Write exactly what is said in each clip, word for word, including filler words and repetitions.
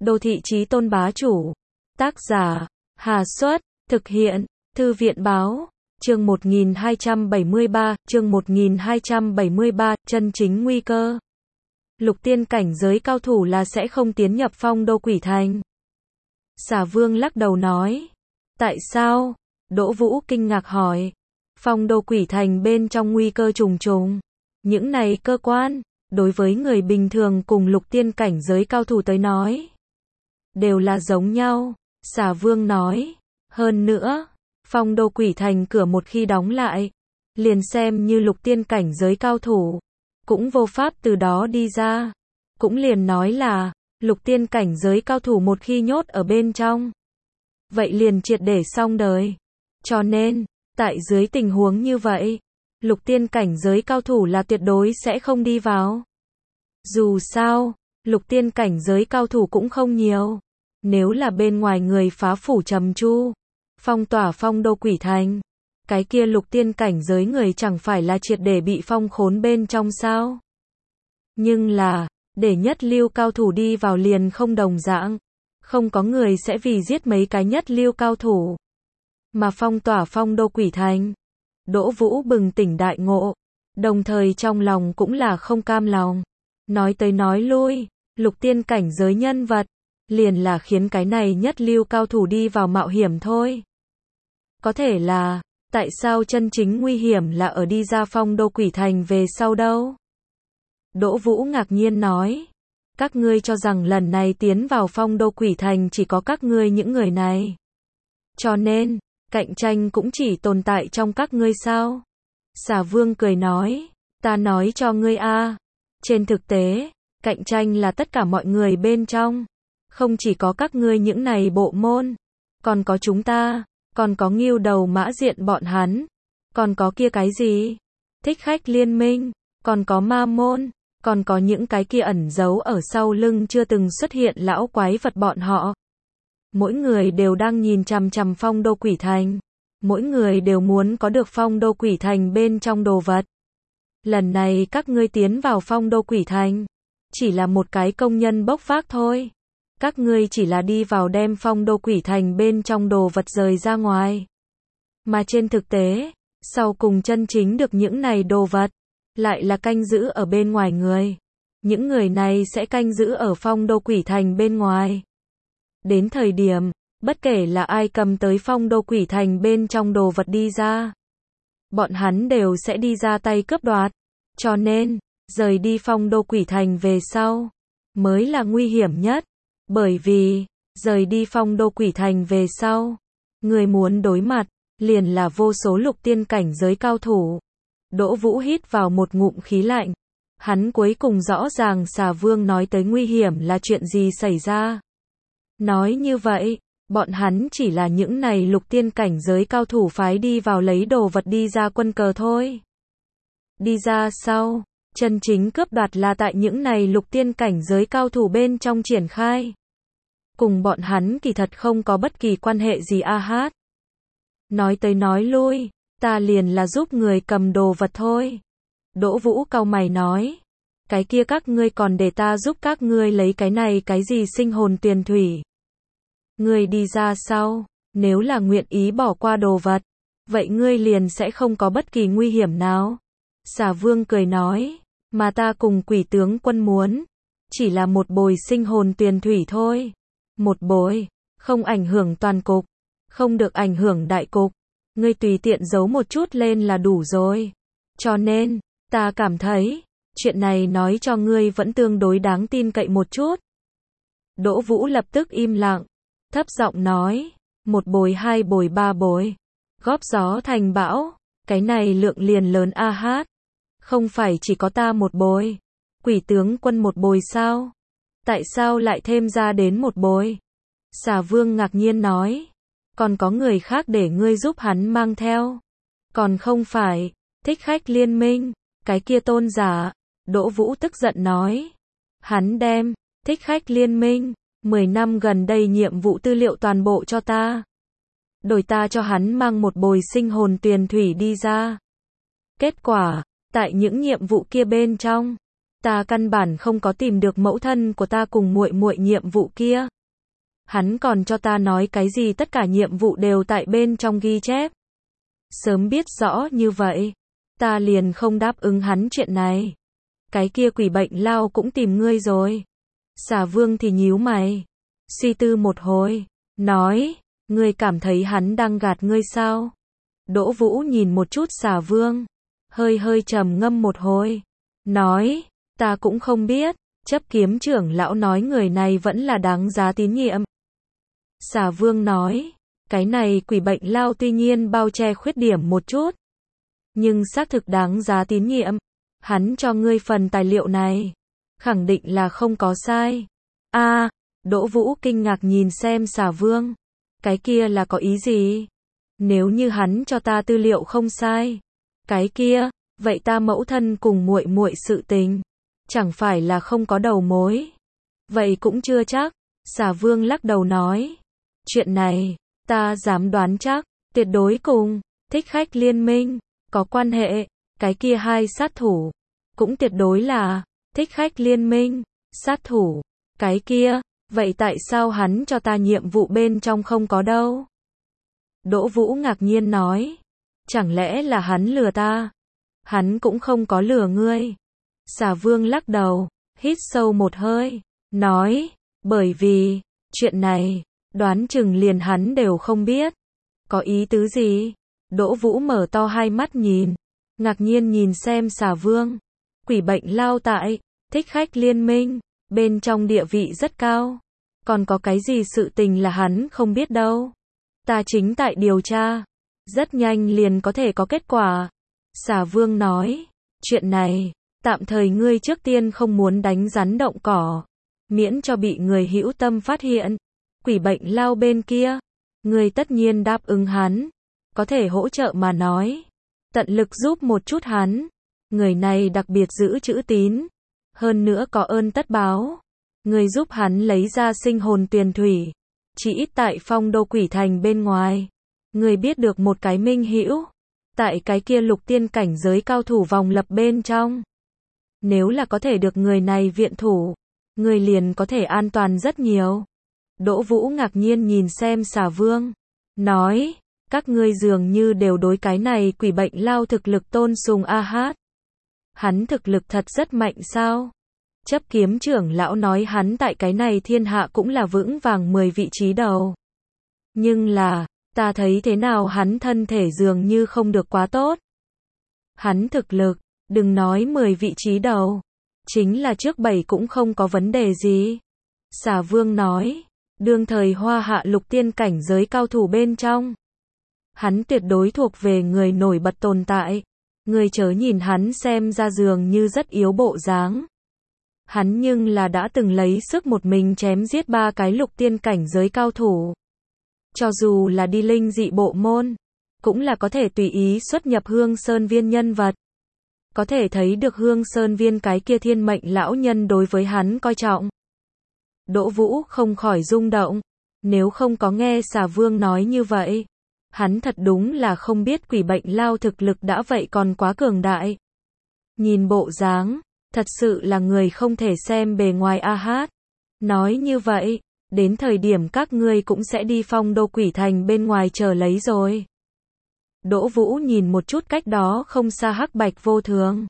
Đô thị chí tôn bá chủ. Tác giả, Hà Xuất, thực hiện, Thư viện Báo, chương một nghìn hai trăm bảy mươi ba, chương một nghìn hai trăm bảy mươi ba, chân chính nguy cơ. Lục tiên cảnh giới cao thủ là sẽ không tiến nhập Phong Đô Quỷ Thành. Xà Vương lắc đầu nói. Tại sao? Đỗ Vũ kinh ngạc hỏi. Phong Đô Quỷ Thành bên trong nguy cơ trùng trùng. Những này cơ quan, đối với người bình thường cùng lục tiên cảnh giới cao thủ tới nói, đều là giống nhau. Xà Vương nói. Hơn nữa, Phong Đô Quỷ Thành cửa một khi đóng lại, liền xem như lục tiên cảnh giới cao thủ, cũng vô pháp từ đó đi ra. Cũng liền nói là, lục tiên cảnh giới cao thủ một khi nhốt ở bên trong, vậy liền triệt để xong đời. Cho nên, tại dưới tình huống như vậy, lục tiên cảnh giới cao thủ là tuyệt đối sẽ không đi vào. Dù sao, lục tiên cảnh giới cao thủ cũng không nhiều. Nếu là bên ngoài người phá phủ trầm chu, phong tỏa Phong Đô Quỷ Thành, cái kia lục tiên cảnh giới người chẳng phải là triệt để bị phong khốn bên trong sao? Nhưng là, để nhất lưu cao thủ đi vào liền không đồng dạng. Không có người sẽ vì giết mấy cái nhất lưu cao thủ mà phong tỏa Phong Đô Quỷ Thành. Đỗ Vũ bừng tỉnh đại ngộ, đồng thời trong lòng cũng là không cam lòng. Nói tới nói lui, lục tiên cảnh giới nhân vật, liền là khiến cái này nhất lưu cao thủ đi vào mạo hiểm thôi. Có thể là, tại sao chân chính nguy hiểm là ở đi ra Phong Đô Quỷ Thành về sau đâu? Đỗ Vũ ngạc nhiên nói. Các ngươi cho rằng lần này tiến vào Phong Đô Quỷ Thành chỉ có các ngươi những người này. Cho nên, cạnh tranh cũng chỉ tồn tại trong các ngươi sao? Xà Vương cười nói. Ta nói cho ngươi a, trên thực tế, cạnh tranh là tất cả mọi người bên trong. Không chỉ có các ngươi những này bộ môn, còn có chúng ta, còn có Ngưu Đầu Mã Diện bọn hắn, còn có kia cái gì? Thích Khách Liên Minh, còn có Ma Môn, còn có những cái kia ẩn giấu ở sau lưng chưa từng xuất hiện lão quái vật bọn họ. Mỗi người đều đang nhìn chằm chằm Phong Đô Quỷ Thành, mỗi người đều muốn có được Phong Đô Quỷ Thành bên trong đồ vật. Lần này các ngươi tiến vào Phong Đô Quỷ Thành, chỉ là một cái công nhân bốc vác thôi. Các ngươi chỉ là đi vào đem Phong Đô Quỷ Thành bên trong đồ vật rời ra ngoài. Mà trên thực tế, sau cùng chân chính được những này đồ vật, lại là canh giữ ở bên ngoài người. Những người này sẽ canh giữ ở Phong Đô Quỷ Thành bên ngoài. Đến thời điểm, bất kể là ai cầm tới Phong Đô Quỷ Thành bên trong đồ vật đi ra, bọn hắn đều sẽ đi ra tay cướp đoạt. Cho nên, rời đi Phong Đô Quỷ Thành về sau, mới là nguy hiểm nhất. Bởi vì, rời đi Phong Đô Quỷ Thành về sau, người muốn đối mặt, liền là vô số lục tiên cảnh giới cao thủ. Đỗ Vũ hít vào một ngụm khí lạnh. Hắn cuối cùng rõ ràng Xà Vương nói tới nguy hiểm là chuyện gì xảy ra. Nói như vậy, bọn hắn chỉ là những này lục tiên cảnh giới cao thủ phái đi vào lấy đồ vật đi ra quân cờ thôi. Đi ra sau, chân chính cướp đoạt là tại những này lục tiên cảnh giới cao thủ bên trong triển khai. Cùng bọn hắn kỳ thật không có bất kỳ quan hệ gì a hát. Nói tới nói lui, ta liền là giúp người cầm đồ vật thôi. Đỗ Vũ cau mày nói. Cái kia các ngươi còn để ta giúp các ngươi lấy cái này cái gì sinh hồn tuyền thủy. Ngươi đi ra sau, nếu là nguyện ý bỏ qua đồ vật, vậy ngươi liền sẽ không có bất kỳ nguy hiểm nào. Xà Vương cười nói, mà ta cùng Quỷ tướng quân muốn, chỉ là một bồi sinh hồn tuyền thủy thôi. Một bồi, không ảnh hưởng toàn cục, không được ảnh hưởng đại cục. Ngươi tùy tiện giấu một chút lên là đủ rồi. Cho nên, ta cảm thấy, chuyện này nói cho ngươi vẫn tương đối đáng tin cậy một chút. Đỗ Vũ lập tức im lặng, thấp giọng nói, một bồi hai bồi ba bồi, góp gió thành bão, cái này lượng liền lớn a hát. Không phải chỉ có ta một bồi, Quỷ tướng quân một bồi sao? Tại sao lại thêm ra đến một bồi? Xà Vương ngạc nhiên nói, còn có người khác để ngươi giúp hắn mang theo. Còn không phải, Thích Khách Liên Minh, cái kia tôn giả. Đỗ Vũ tức giận nói, hắn đem, Thích Khách Liên Minh, mười năm gần đây nhiệm vụ tư liệu toàn bộ cho ta. Đổi ta cho hắn mang một bồi sinh hồn tuyền thủy đi ra. Kết quả, tại những nhiệm vụ kia bên trong, Ta căn bản không có tìm được mẫu thân của ta cùng muội muội nhiệm vụ kia. Hắn còn cho ta nói cái gì tất cả nhiệm vụ đều tại bên trong ghi chép. Sớm biết rõ như vậy, ta liền không đáp ứng hắn chuyện này. Cái kia quỷ bệnh lao cũng tìm ngươi rồi. Xà Vương thì nhíu mày, suy tư một hồi, nói, ngươi cảm thấy hắn đang gạt ngươi sao? Đỗ Vũ nhìn một chút Xà Vương, hơi hơi trầm ngâm một hồi, nói, ta cũng không biết, chấp kiếm trưởng lão nói người này vẫn là đáng giá tín nhiệm. Xà Vương nói, cái này quỷ bệnh lao tuy nhiên bao che khuyết điểm một chút, nhưng xác thực đáng giá tín nhiệm. Hắn cho ngươi phần tài liệu này, khẳng định là không có sai. A, à, Đỗ Vũ kinh ngạc nhìn xem Xà Vương, cái kia là có ý gì? Nếu như hắn cho ta tư liệu không sai, cái kia, vậy ta mẫu thân cùng muội muội sự tình, chẳng phải là không có đầu mối? Vậy cũng chưa chắc. Xà Vương lắc đầu nói, chuyện này, ta dám đoán chắc, tuyệt đối cùng Thích Khách Liên Minh có quan hệ. Cái kia hai sát thủ, cũng tuyệt đối là Thích Khách Liên Minh, sát thủ. Cái kia, vậy tại sao hắn cho ta nhiệm vụ bên trong không có đâu? Đỗ Vũ ngạc nhiên nói, chẳng lẽ là hắn lừa ta? Hắn cũng không có lừa ngươi. Xà Vương lắc đầu, hít sâu một hơi, nói, bởi vì, chuyện này, đoán chừng liền hắn đều không biết. Có ý tứ gì? Đỗ Vũ mở to hai mắt nhìn, ngạc nhiên nhìn xem Xà Vương. Quỷ bệnh lao tại Thích Khách Liên Minh bên trong địa vị rất cao, còn có cái gì sự tình là hắn không biết đâu? Ta chính tại điều tra, rất nhanh liền có thể có kết quả. Xà Vương nói, chuyện này, tạm thời ngươi trước tiên không muốn đánh rắn động cỏ, miễn cho bị người hữu tâm phát hiện. Quỷ bệnh lao bên kia, ngươi tất nhiên đáp ứng hắn, có thể hỗ trợ mà nói, tận lực giúp một chút hắn. Người này đặc biệt giữ chữ tín, hơn nữa có ơn tất báo. Ngươi giúp hắn lấy ra sinh hồn tuyền thủy, chỉ ít tại Phong Đô Quỷ Thành bên ngoài, ngươi biết được một cái minh hữu, tại cái kia lục tiên cảnh giới cao thủ vòng lập bên trong. Nếu là có thể được người này viện thủ, ngươi liền có thể an toàn rất nhiều. Đỗ Vũ ngạc nhiên nhìn xem Xà Vương, nói, các ngươi dường như đều đối cái này quỷ bệnh lao thực lực tôn sùng a hát. Hắn thực lực thật rất mạnh sao? Chấp kiếm trưởng lão nói hắn tại cái này thiên hạ cũng là vững vàng mười vị trí đầu. Nhưng là, ta thấy thế nào hắn thân thể dường như không được quá tốt. Hắn thực lực, đừng nói mười vị trí đầu, chính là trước bảy cũng không có vấn đề gì. Xà Vương nói, đương thời Hoa Hạ lục tiên cảnh giới cao thủ bên trong, hắn tuyệt đối thuộc về người nổi bật tồn tại. Người chớ nhìn hắn xem ra dường như rất yếu bộ dáng. Hắn nhưng là đã từng lấy sức một mình chém giết ba cái lục tiên cảnh giới cao thủ. Cho dù là đi linh dị bộ môn, cũng là có thể tùy ý xuất nhập Hương Sơn Viên nhân vật. Có thể thấy được Hương Sơn Viên cái kia thiên mệnh lão nhân đối với hắn coi trọng. Đỗ Vũ không khỏi rung động, nếu không có nghe Xà Vương nói như vậy, hắn thật đúng là không biết quỷ bệnh lao thực lực đã vậy còn quá cường đại. Nhìn bộ dáng, thật sự là người không thể xem bề ngoài a hát. Nói như vậy, đến thời điểm các ngươi cũng sẽ đi Phong Đô Quỷ Thành bên ngoài chờ lấy rồi. Đỗ Vũ nhìn một chút cách đó không xa Hắc Bạch Vô Thường,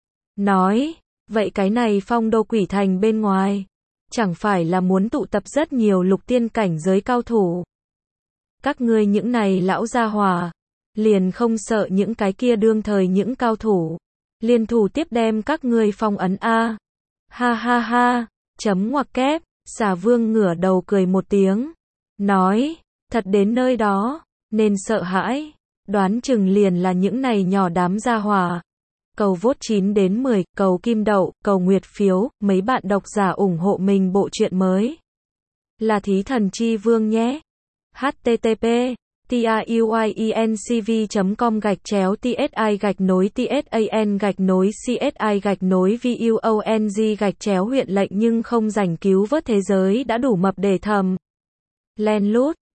nói, vậy cái này Phong Đô Quỷ Thành bên ngoài, chẳng phải là muốn tụ tập rất nhiều lục tiên cảnh giới cao thủ? Các ngươi những này lão gia hỏa, liền không sợ những cái kia đương thời những cao thủ, liên thủ tiếp đem các ngươi phong ấn a? Ha ha ha, chấm ngoặc kép. Xà Vương ngửa đầu cười một tiếng, nói, thật đến nơi đó, nên sợ hãi, đoán chừng liền là những này nhỏ đám gia hỏa. Cầu vote chín đến mười, cầu kim đậu, cầu nguyệt phiếu, mấy bạn độc giả ủng hộ mình bộ truyện mới. Là Thí Thần Chi Vương nhé. http tiuyencv chấm com gạch chéo tsi gạch nối tsan gạch nối csi gạch nối vuong gạch chéo huyện lệnh nhưng không giành cứu vớt thế giới đã đủ mập để thầm. Len lút